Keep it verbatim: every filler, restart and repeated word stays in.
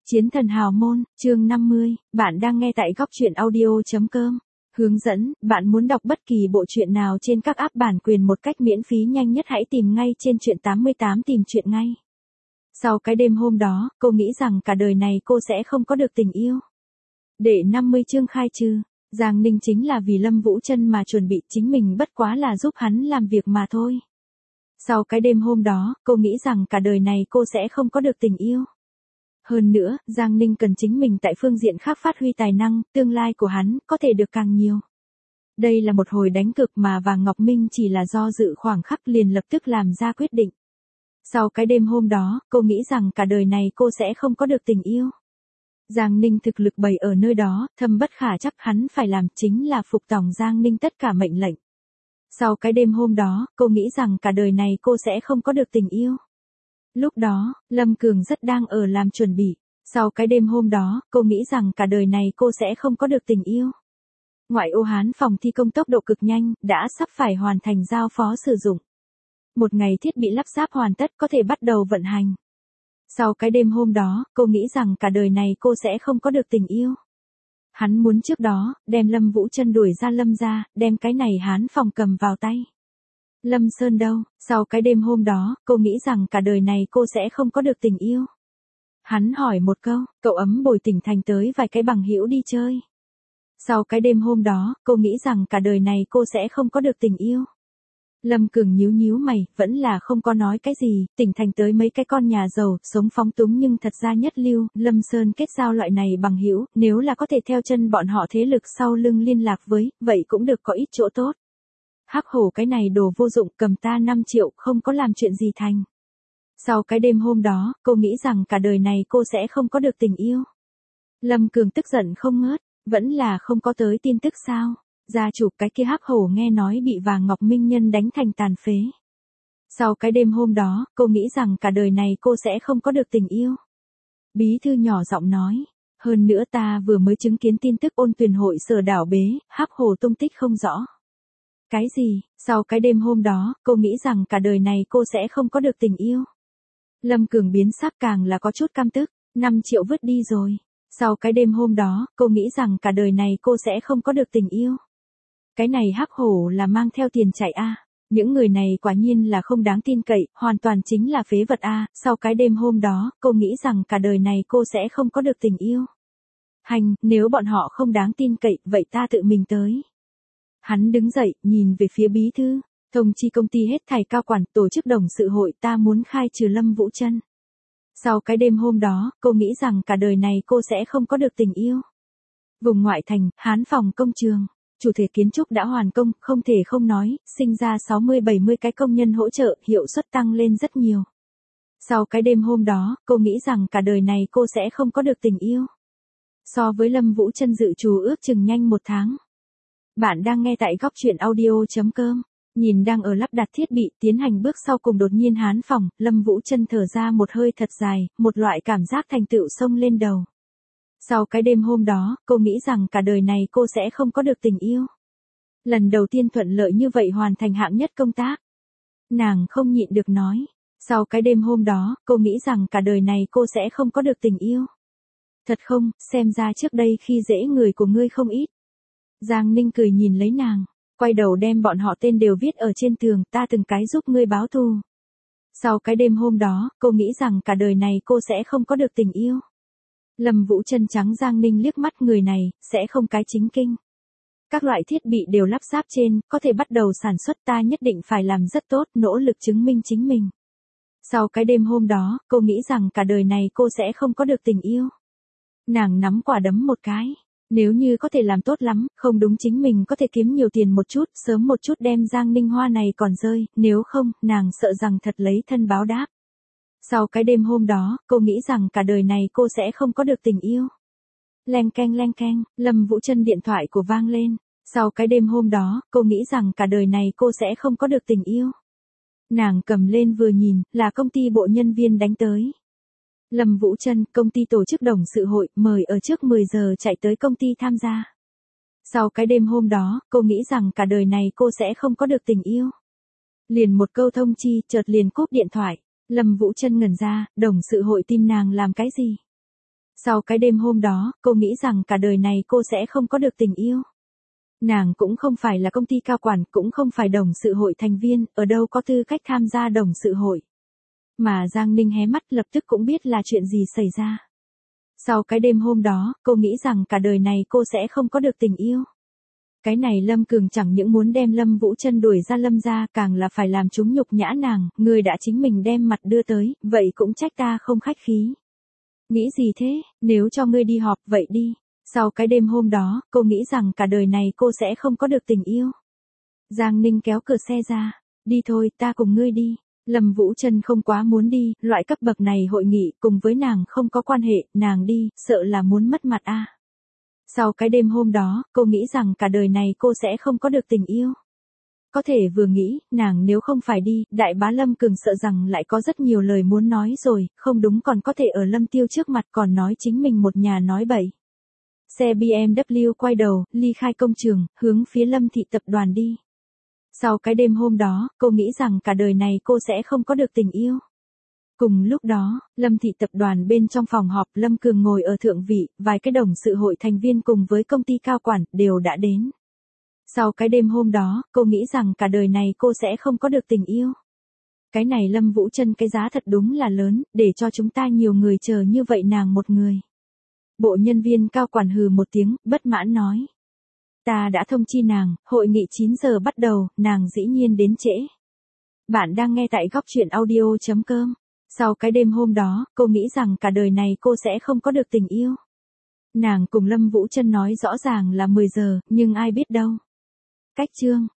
Chiến thần hào môn, chương năm mươi, bạn đang nghe tại góc truyện audio chấm com. Hướng dẫn, bạn muốn đọc bất kỳ bộ truyện nào trên các app bản quyền một cách miễn phí nhanh nhất hãy tìm ngay trên truyện tám mươi tám tìm truyện ngay. Sau cái đêm hôm đó, cô nghĩ rằng cả đời này cô sẽ không có được tình yêu. Đệ năm mươi chương khai trừ, Giang Ninh chính là vì Lâm Vũ Trân mà chuẩn bị, chính mình bất quá là giúp hắn làm việc mà thôi. Sau cái đêm hôm đó, cô nghĩ rằng cả đời này cô sẽ không có được tình yêu. Hơn nữa, Giang Ninh cần chính mình tại phương diện khác phát huy tài năng, tương lai của hắn có thể được càng nhiều. Đây là một hồi đánh cực mà Vàng Ngọc Minh chỉ là do dự khoảng khắc liền lập tức làm ra quyết định. Sau cái đêm hôm đó, cô nghĩ rằng cả đời này cô sẽ không có được tình yêu. Giang Ninh thực lực bày ở nơi đó, thâm bất khả chắc, hắn phải làm chính là phục tòng Giang Ninh tất cả mệnh lệnh. Sau cái đêm hôm đó, cô nghĩ rằng cả đời này cô sẽ không có được tình yêu. Lúc đó, Lâm Cường rất đang ở làm chuẩn bị. Sau cái đêm hôm đó, cô nghĩ rằng cả đời này cô sẽ không có được tình yêu. Ngoại ô Hán phòng thi công tốc độ cực nhanh, đã sắp phải hoàn thành giao phó sử dụng. Một ngày thiết bị lắp ráp hoàn tất có thể bắt đầu vận hành. Sau cái đêm hôm đó, cô nghĩ rằng cả đời này cô sẽ không có được tình yêu. Hắn muốn trước đó, đem Lâm Vũ Trân đuổi ra Lâm gia, đem cái này Hán phòng cầm vào tay. Lâm Sơn đâu, sau cái đêm hôm đó, cô nghĩ rằng cả đời này cô sẽ không có được tình yêu. Hắn hỏi một câu, cậu ấm bồi tỉnh thành tới vài cái bằng hữu đi chơi. Sau cái đêm hôm đó, cô nghĩ rằng cả đời này cô sẽ không có được tình yêu. Lâm Cường nhíu nhíu mày, vẫn là không có nói cái gì, tỉnh thành tới mấy cái con nhà giàu, sống phóng túng nhưng thật ra nhất lưu, Lâm Sơn kết giao loại này bằng hữu, nếu là có thể theo chân bọn họ thế lực sau lưng liên lạc với, vậy cũng được có ít chỗ tốt. Hắc hổ cái này đồ vô dụng, cầm ta năm triệu, không có làm chuyện gì thành. Sau cái đêm hôm đó, cô nghĩ rằng cả đời này cô sẽ không có được tình yêu. Lâm Cường tức giận không ngớt, vẫn là không có tới tin tức sao. Gia chủ cái kia hắc hổ nghe nói bị Vàng Ngọc Minh Nhân đánh thành tàn phế. Sau cái đêm hôm đó, cô nghĩ rằng cả đời này cô sẽ không có được tình yêu. Bí thư nhỏ giọng nói, hơn nữa ta vừa mới chứng kiến tin tức ôn tuyển hội sở đảo bế, hắc hổ tung tích không rõ. Cái gì, sau cái đêm hôm đó, cô nghĩ rằng cả đời này cô sẽ không có được tình yêu. Lâm Cường biến sắc càng là có chút căm tức, năm triệu vứt đi rồi. Sau cái đêm hôm đó, cô nghĩ rằng cả đời này cô sẽ không có được tình yêu. Cái này hắc hổ là mang theo tiền chạy a, những người này quả nhiên là không đáng tin cậy, hoàn toàn chính là phế vật a. Sau cái đêm hôm đó, cô nghĩ rằng cả đời này cô sẽ không có được tình yêu. Hành, nếu bọn họ không đáng tin cậy, vậy ta tự mình tới. Hắn đứng dậy, nhìn về phía bí thư, thông chi công ty hết thảy cao quản, tổ chức đồng sự hội, ta muốn khai trừ Lâm Vũ Trân. Sau cái đêm hôm đó, cô nghĩ rằng cả đời này cô sẽ không có được tình yêu. Vùng ngoại thành, Hán phòng công trường, chủ thể kiến trúc đã hoàn công, không thể không nói, sinh ra sáu mươi bảy mươi cái công nhân hỗ trợ, hiệu suất tăng lên rất nhiều. Sau cái đêm hôm đó, cô nghĩ rằng cả đời này cô sẽ không có được tình yêu. So với Lâm Vũ Trân dự trù ước chừng nhanh một tháng. Bạn đang nghe tại góc truyện audio chấm com. Nhìn đang ở lắp đặt thiết bị, tiến hành bước sau cùng đột nhiên Hán phòng, Lâm Vũ Trân thở ra một hơi thật dài, một loại cảm giác thành tựu xông lên đầu. Sau cái đêm hôm đó, cô nghĩ rằng cả đời này cô sẽ không có được tình yêu. Lần đầu tiên thuận lợi như vậy hoàn thành hạng nhất công tác. Nàng không nhịn được nói. Sau cái đêm hôm đó, cô nghĩ rằng cả đời này cô sẽ không có được tình yêu. Thật không, xem ra trước đây khi dễ người của ngươi không ít. Giang Ninh cười nhìn lấy nàng, quay đầu đem bọn họ tên đều viết ở trên tường, ta từng cái giúp ngươi báo thù. Sau cái đêm hôm đó, cô nghĩ rằng cả đời này cô sẽ không có được tình yêu. Lâm Vũ Trân trắng Giang Ninh liếc mắt, người này, sẽ không cái chính kinh. Các loại thiết bị đều lắp ráp trên, có thể bắt đầu sản xuất, ta nhất định phải làm rất tốt, nỗ lực chứng minh chính mình. Sau cái đêm hôm đó, cô nghĩ rằng cả đời này cô sẽ không có được tình yêu. Nàng nắm quả đấm một cái. Nếu như có thể làm tốt lắm, không đúng chính mình có thể kiếm nhiều tiền một chút, sớm một chút đem Giang Ninh Hoa này còn rơi, nếu không, nàng sợ rằng thật lấy thân báo đáp. Sau cái đêm hôm đó, cô nghĩ rằng cả đời này cô sẽ không có được tình yêu. Leng keng leng keng, Lâm Vũ Trân điện thoại của vang lên. Sau cái đêm hôm đó, cô nghĩ rằng cả đời này cô sẽ không có được tình yêu. Nàng cầm lên vừa nhìn, là công ty bộ nhân viên đánh tới. Lâm Vũ Trân, công ty tổ chức đồng sự hội, mời ở trước mười giờ chạy tới công ty tham gia. Sau cái đêm hôm đó, cô nghĩ rằng cả đời này cô sẽ không có được tình yêu. Liền một câu thông chi, chợt liền cúp điện thoại. Lâm Vũ Trân ngẩn ra, đồng sự hội tin nàng làm cái gì? Sau cái đêm hôm đó, cô nghĩ rằng cả đời này cô sẽ không có được tình yêu. Nàng cũng không phải là công ty cao quản, cũng không phải đồng sự hội thành viên, ở đâu có tư cách tham gia đồng sự hội. Mà Giang Ninh hé mắt lập tức cũng biết là chuyện gì xảy ra. Sau cái đêm hôm đó, cô nghĩ rằng cả đời này cô sẽ không có được tình yêu. Cái này Lâm Cường chẳng những muốn đem Lâm Vũ Trân đuổi ra Lâm gia, càng là phải làm chúng nhục nhã nàng, người đã chính mình đem mặt đưa tới, vậy cũng trách ta không khách khí. Nghĩ gì thế, nếu cho ngươi đi họp vậy đi. Sau cái đêm hôm đó, cô nghĩ rằng cả đời này cô sẽ không có được tình yêu. Giang Ninh kéo cửa xe ra, đi thôi, ta cùng ngươi đi. Lâm Vũ Trân không quá muốn đi, loại cấp bậc này hội nghị cùng với nàng không có quan hệ, nàng đi, sợ là muốn mất mặt a. Sau cái đêm hôm đó, cô nghĩ rằng cả đời này cô sẽ không có được tình yêu. Có thể vừa nghĩ, nàng nếu không phải đi, đại bá Lâm Cường sợ rằng lại có rất nhiều lời muốn nói rồi, không đúng còn có thể ở Lâm Tiêu trước mặt còn nói chính mình một nhà nói bậy. Xe bê em vê quay đầu, ly khai công trường, hướng phía Lâm thị tập đoàn đi. Sau cái đêm hôm đó, cô nghĩ rằng cả đời này cô sẽ không có được tình yêu. Cùng lúc đó, Lâm thị tập đoàn bên trong phòng họp, Lâm Cường ngồi ở thượng vị, vài cái đồng sự hội thành viên cùng với công ty cao quản đều đã đến. Sau cái đêm hôm đó, cô nghĩ rằng cả đời này cô sẽ không có được tình yêu. Cái này Lâm Vũ Trân cái giá thật đúng là lớn, để cho chúng ta nhiều người chờ như vậy nàng một người. Bộ nhân viên cao quản hừ một tiếng, bất mãn nói. Ta đã thông chi nàng, hội nghị chín giờ bắt đầu, nàng dĩ nhiên đến trễ. Bạn đang nghe tại góc truyện audio chấm com. Sau cái đêm hôm đó, cô nghĩ rằng cả đời này cô sẽ không có được tình yêu. Nàng cùng Lâm Vũ Trân nói rõ ràng là mười giờ, nhưng ai biết đâu. Cách chương